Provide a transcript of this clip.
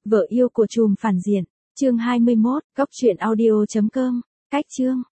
Vợ yêu của trùm phản diện. Chương 21, góc truyện audio.com. Cách chương.